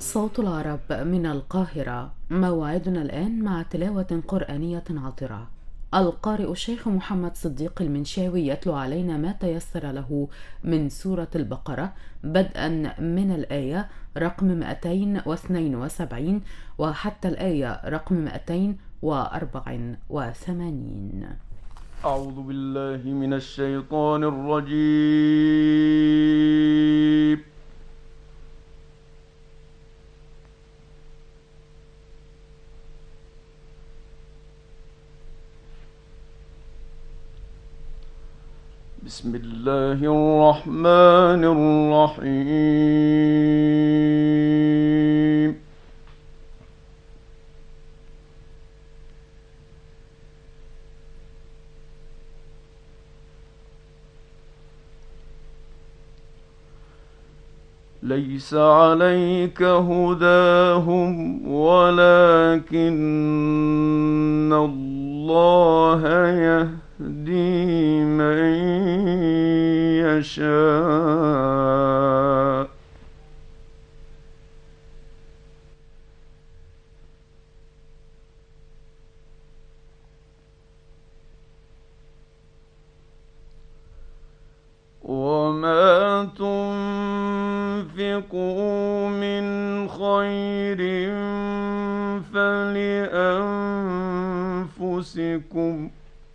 صوت العرب من القاهرة. موعدنا الآن مع تلاوة قرآنية عطرة. القارئ الشيخ محمد صديق المنشاوي يتلو علينا ما تيسر له من سورة البقرة، بدءا من الآية رقم 272 وحتى الآية رقم 284. أعوذ بالله من الشيطان الرجيم. بسم الله الرحمن الرحيم. ليس عليك هداهم ولكن الله يهدي من يشاء. وما تنفقوا من خير فلأنفسكم،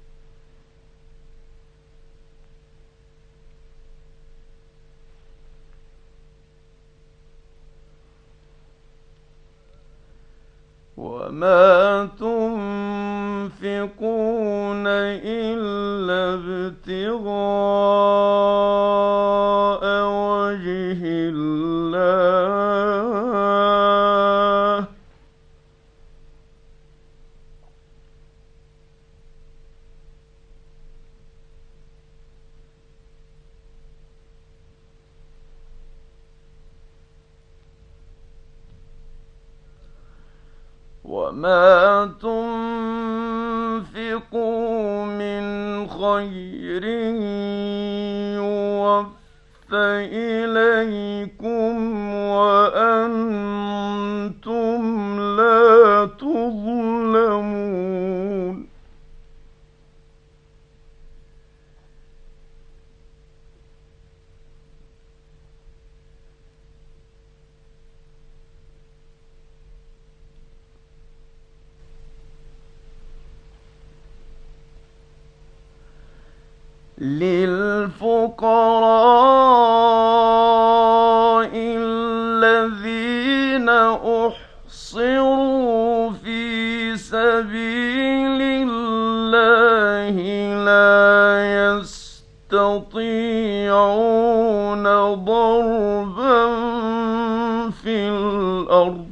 وما تنفقون إلا ابتغاء وجه الله، وما تنفقوا من خير يوفى إليكم وأنتم لا تظلمون. للفقراء الذين أحصروا في سبيل الله لا يستطيعون ضربا في الأرض،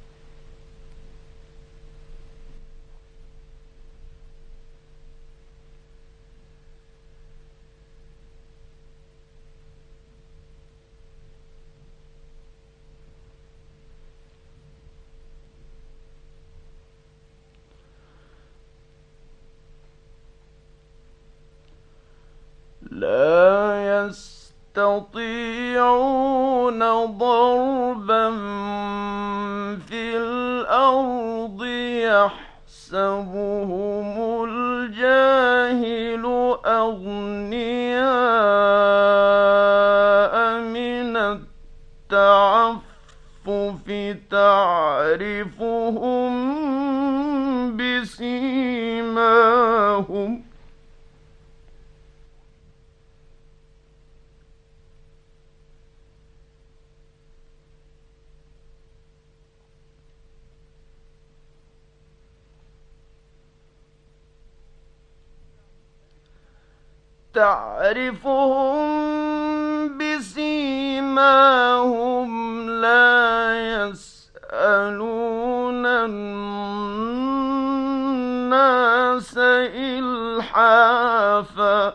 لا يستطيعون ضربا في الأرض يحسبهم الجاهل أغنياء من التعفف تعرفهم بسيماهم لا يسألون الناس إلحافا.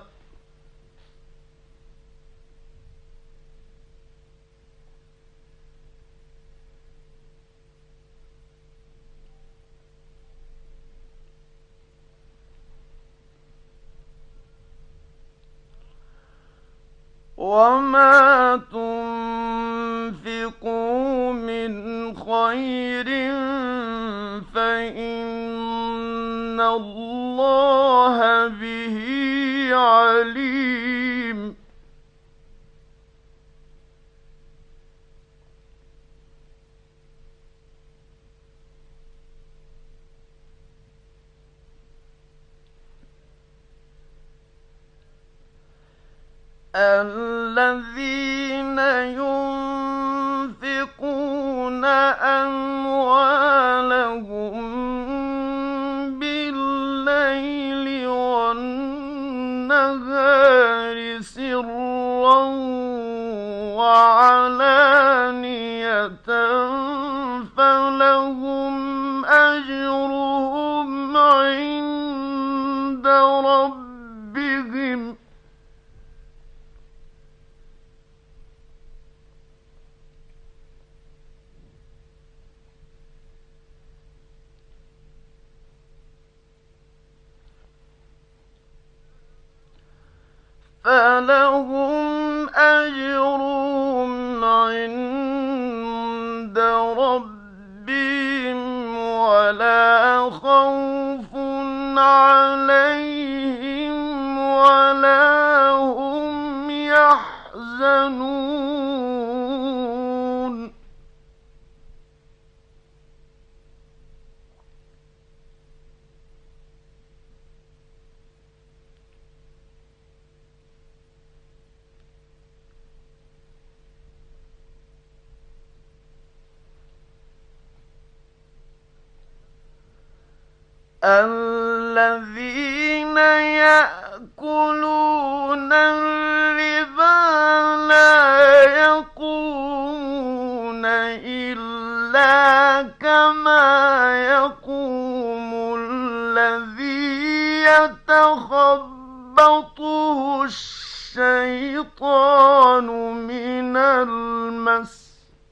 وما تنفقوا من خير فإن الله به عليم. الذين ينفقون أموالهم بالليل والنهار سرا وعلانية فلهم أجرهم عند ربهم فلهم أجرهم عند ربهم ولا خوف عليهم ولا هم يحزنون. الذين يأكلون الربا لا يقومون إلا كما يقوم الذي يتخبطه الشيطان من المس.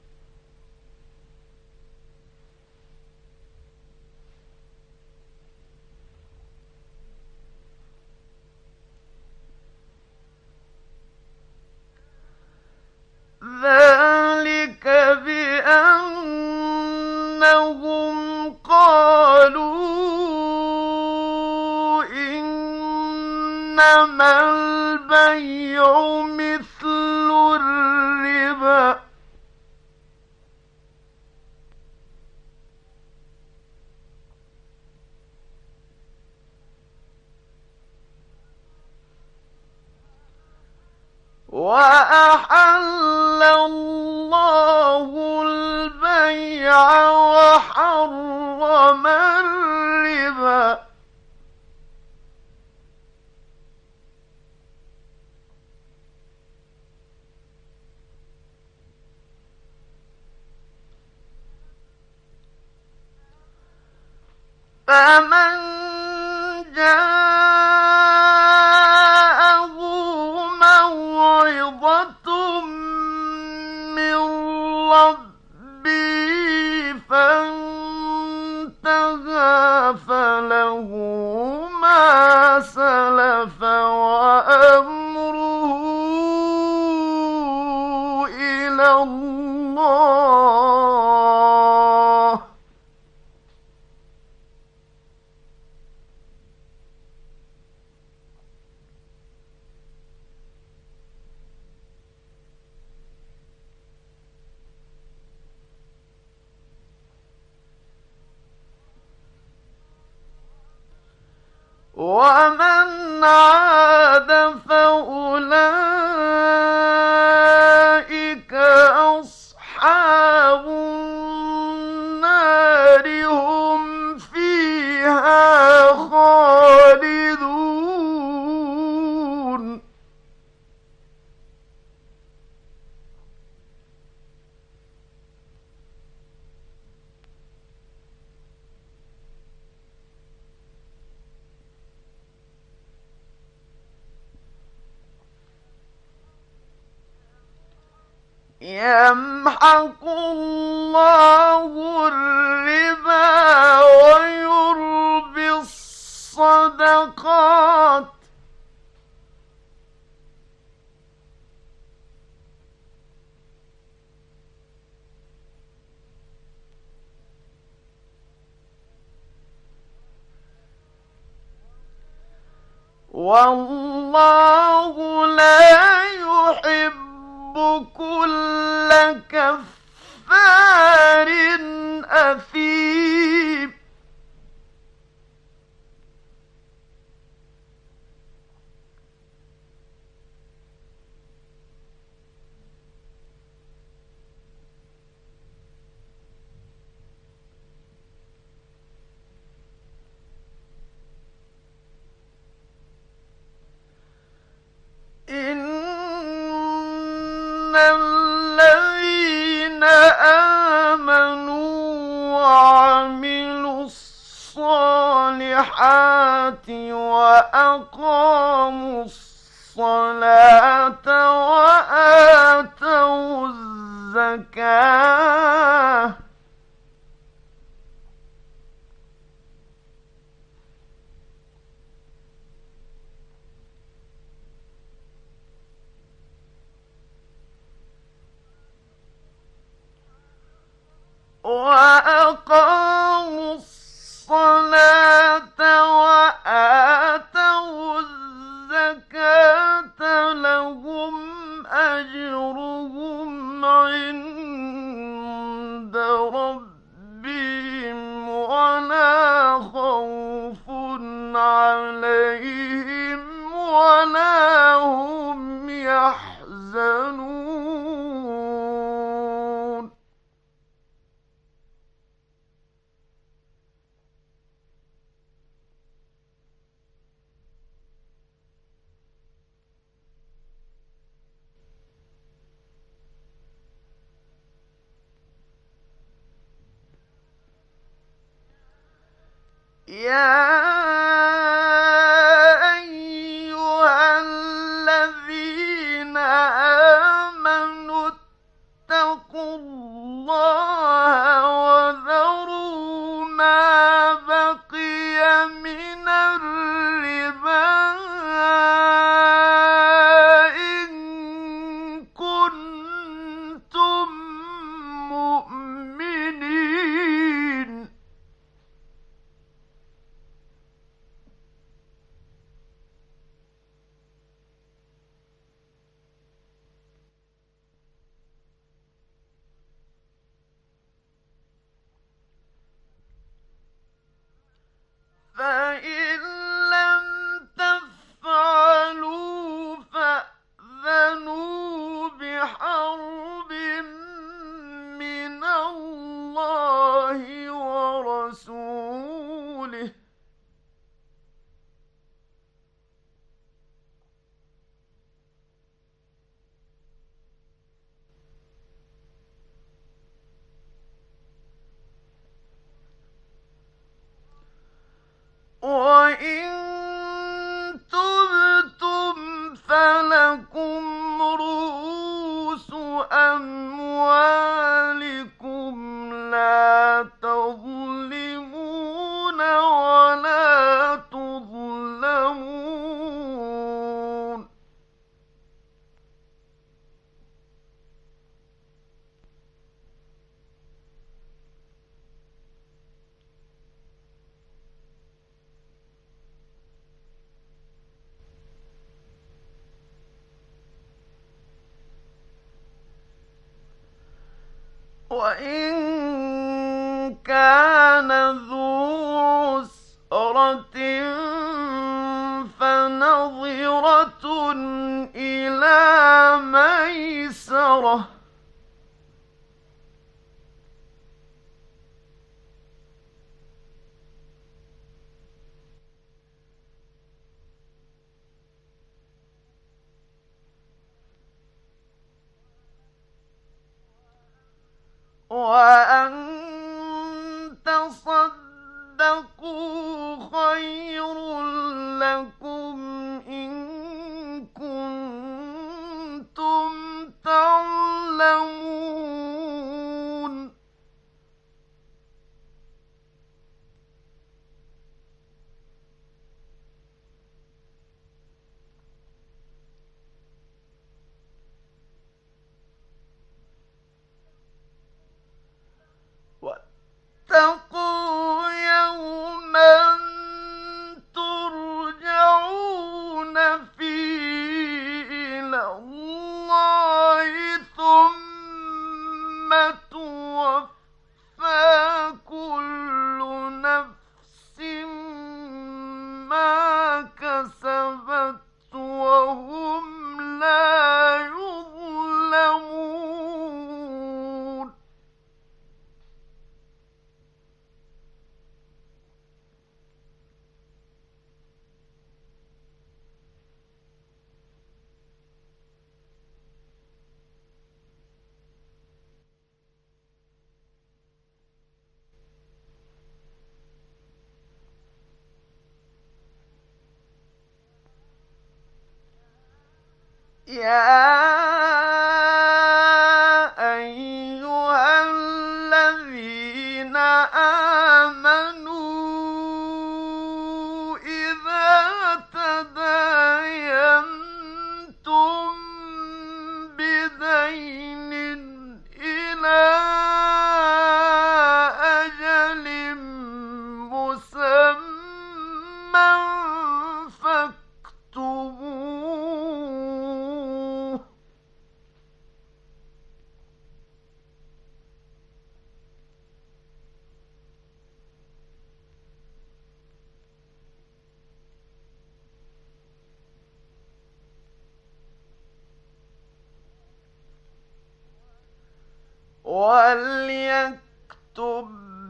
ذلك بأنهم قالوا إنما البيع مثل الربا وأحل الله البيع وحرم الربا فمن جاءه موعظة من ربه فانتهى فله ما سلف وأمره إلى الله. ومن عاد فأولئك أصحاب النار هم فيها خالدون. يمحق الله الربا ويربي الصدقات والله لا يحب كل كفار أثيم. إن الذين آمنوا وعملوا الصالحات وأقاموا الصلاة وآتوا الزكاة وأقاموا الصلاة وآتوا الزكاة لهم أجرهم عند ربهم ولا خوف عليهم ولا هم يحزنون. يا أيها الذين آمنوا اتقوا الله وذروا ما بقي من الربا إن كنتم مؤمنين. فإن لم تفعلوا فأذنوا بحرب من الله ورسوله. وإن تبتم فلكم رؤوس أموالكم لا تظلمون ولا تظلمون. وإن كان ذو عسرة فنظرة إلى ميسرة وأن تصدقوا خير لكم إن كنتم تعلمون. واتقوا يوما يا أيها الذين آمنوا إذا تداينتم بدين إلى أجل مسمى فاكتبوه. وليكتب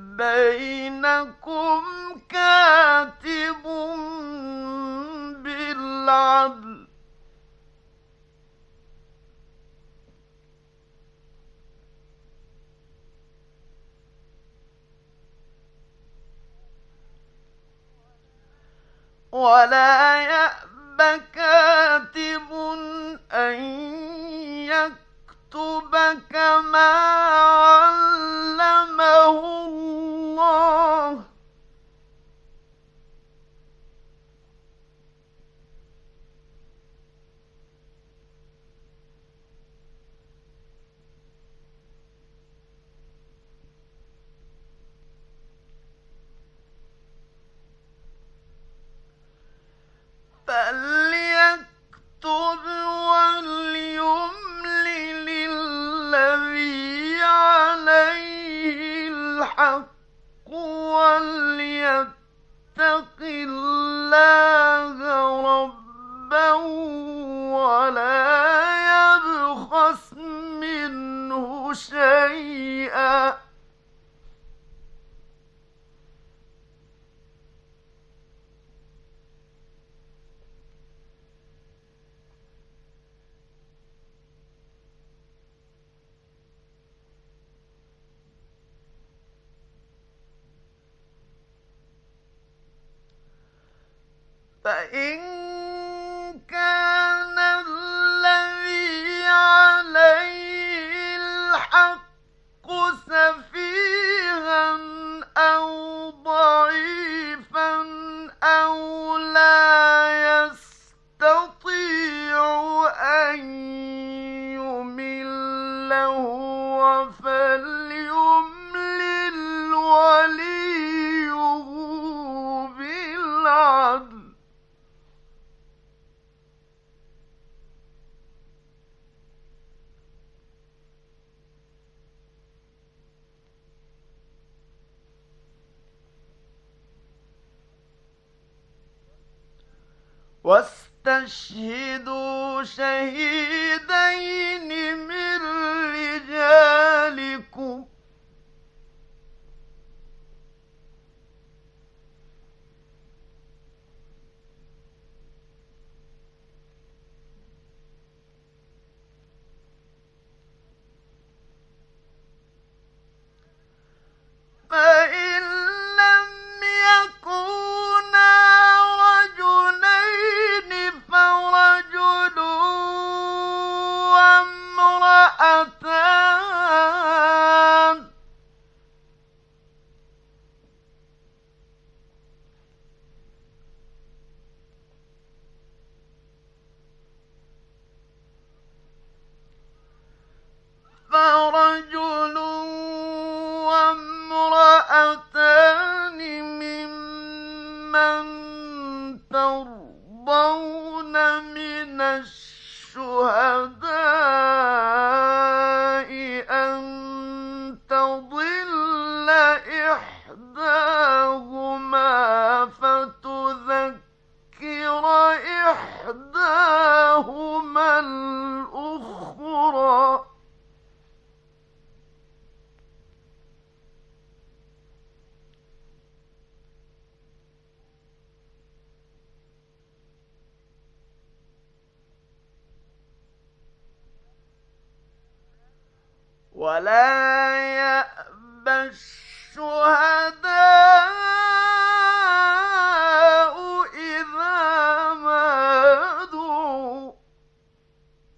بينكم كاتب بالعدل، ولا يأب كاتب أن يكتب كما علمه الله، فليكتب وليملل الذي عليه الحق وليتق الله ربه ولا يبخس منه شيئا، فإن كان الذي عليه الحق سفيها أو ضعيفا أو لا يستطيع أن يمل هو فليملل وليه بالعدل، واستشهدوا شهيدين من رجالكم، فإن لم يكونا رجلين فرجل وامرأتان، فرجل وامرأتان ممن ترضون من الشهداء أن تضل إحداهما فتذكر إحداهما الأخرى، ولا يأبى الشهداء إذا ما دعوا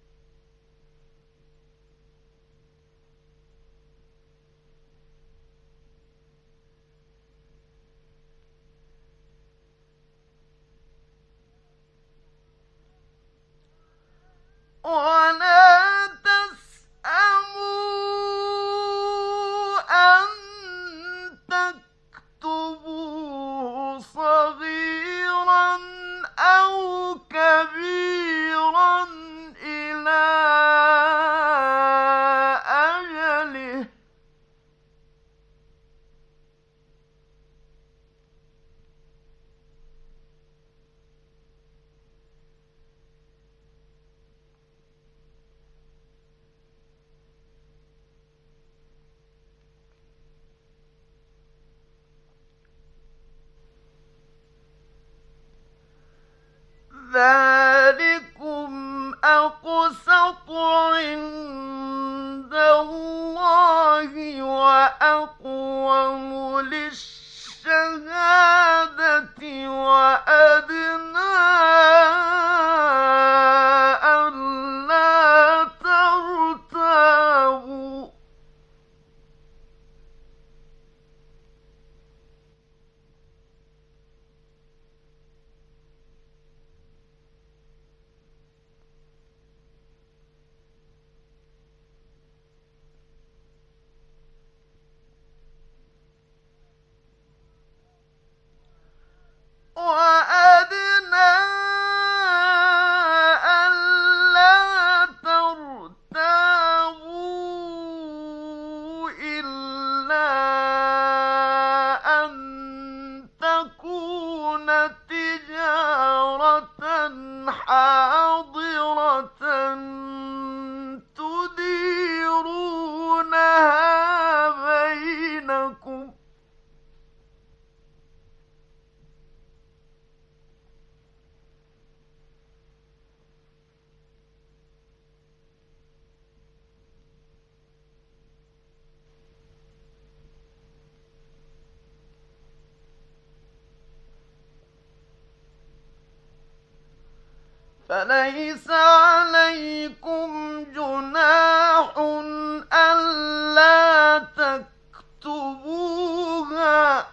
أقوم للشهادة وأدنى ألا ترتابوا. وأدنى ألا ترتابوا إلا أن تكون تجارة حاضرة تديرونها بينكم. فليس عليكم جناح ألا تكتبوها،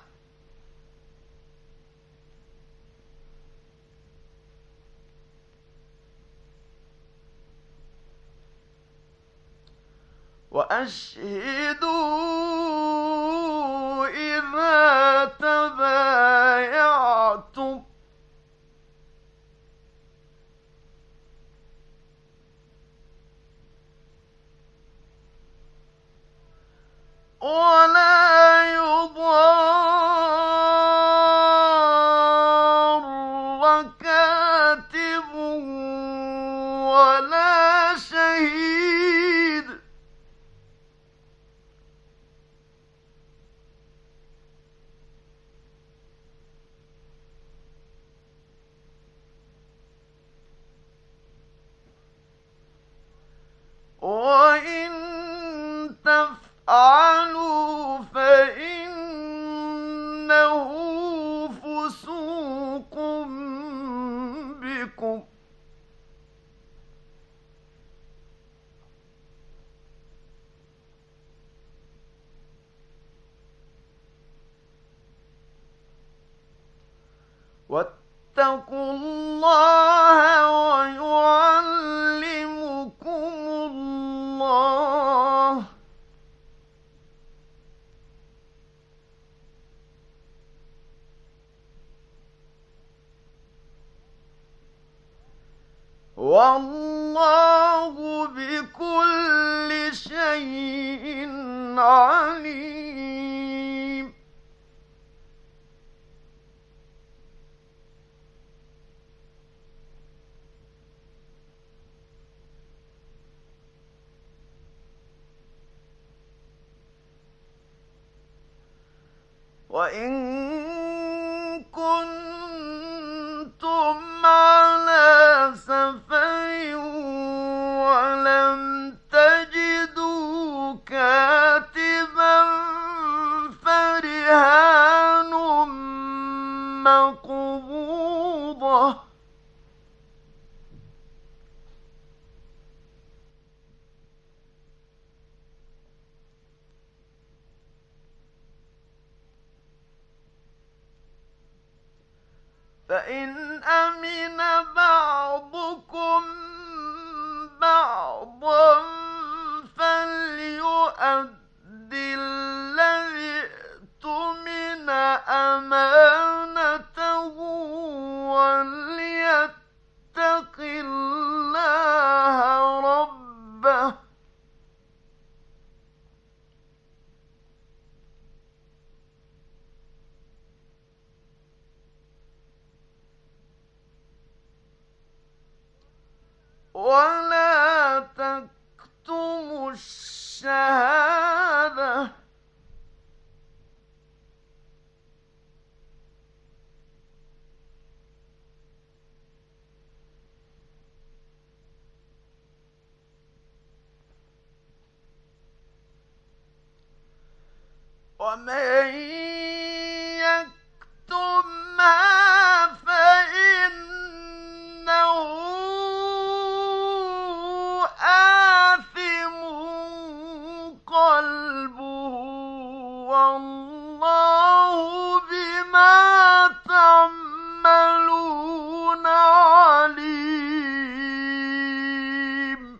وأشهدوا إذا تبايعتم، ولا يضار كاتب ولا شهيد. وإن تفعلوا فإنه فسوق بكم. واتقوا الله ويعلمكم الله، والله بكل شيء عليم. وإن كنتم على سفر ولم تجدوا كاتبا فرهان مقبوضة، فإن أمن بعضكم بعضا فليؤد الذي اؤتمن أمانته وليتق الله ربه، ولا تكتموا الشهادة، ومن يكتمها فإنه آثم قلبه والله بما تعملون عليم.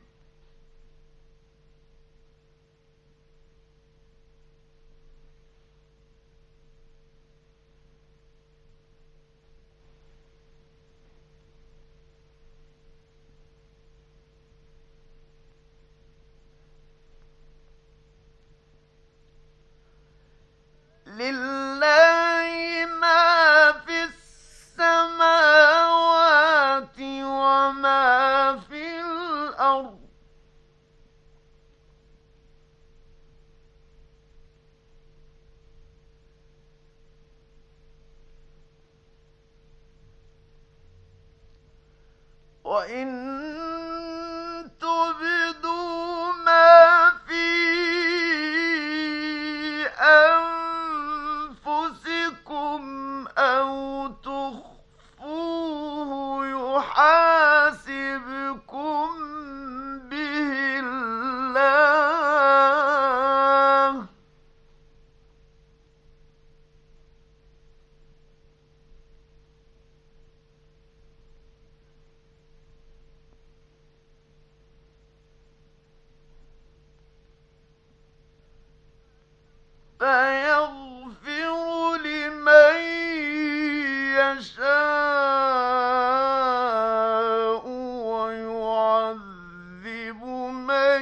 لله ما في السماوات وما في الأرض وإن تبدوا ما في أنفسكم أو تخفوه يحاسبكم به الله فيغفر لمن يشاء ويعذب من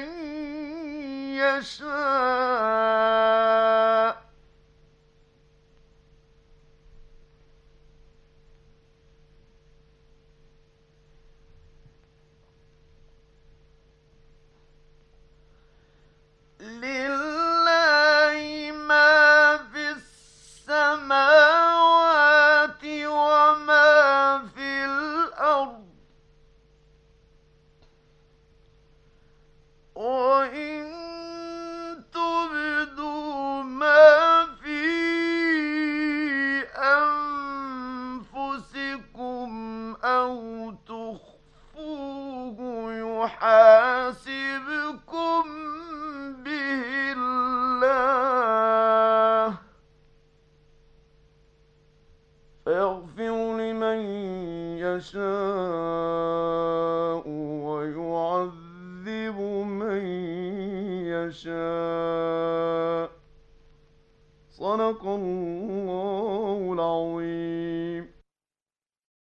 يشاء لله ما في السماوات وما في الأرض وإن تبدوا ما في أنفسكم أو تخفوه يحاسبكم به الله فيغفر لمن يشاء ويعذب من يشاء صدق الله العظيم.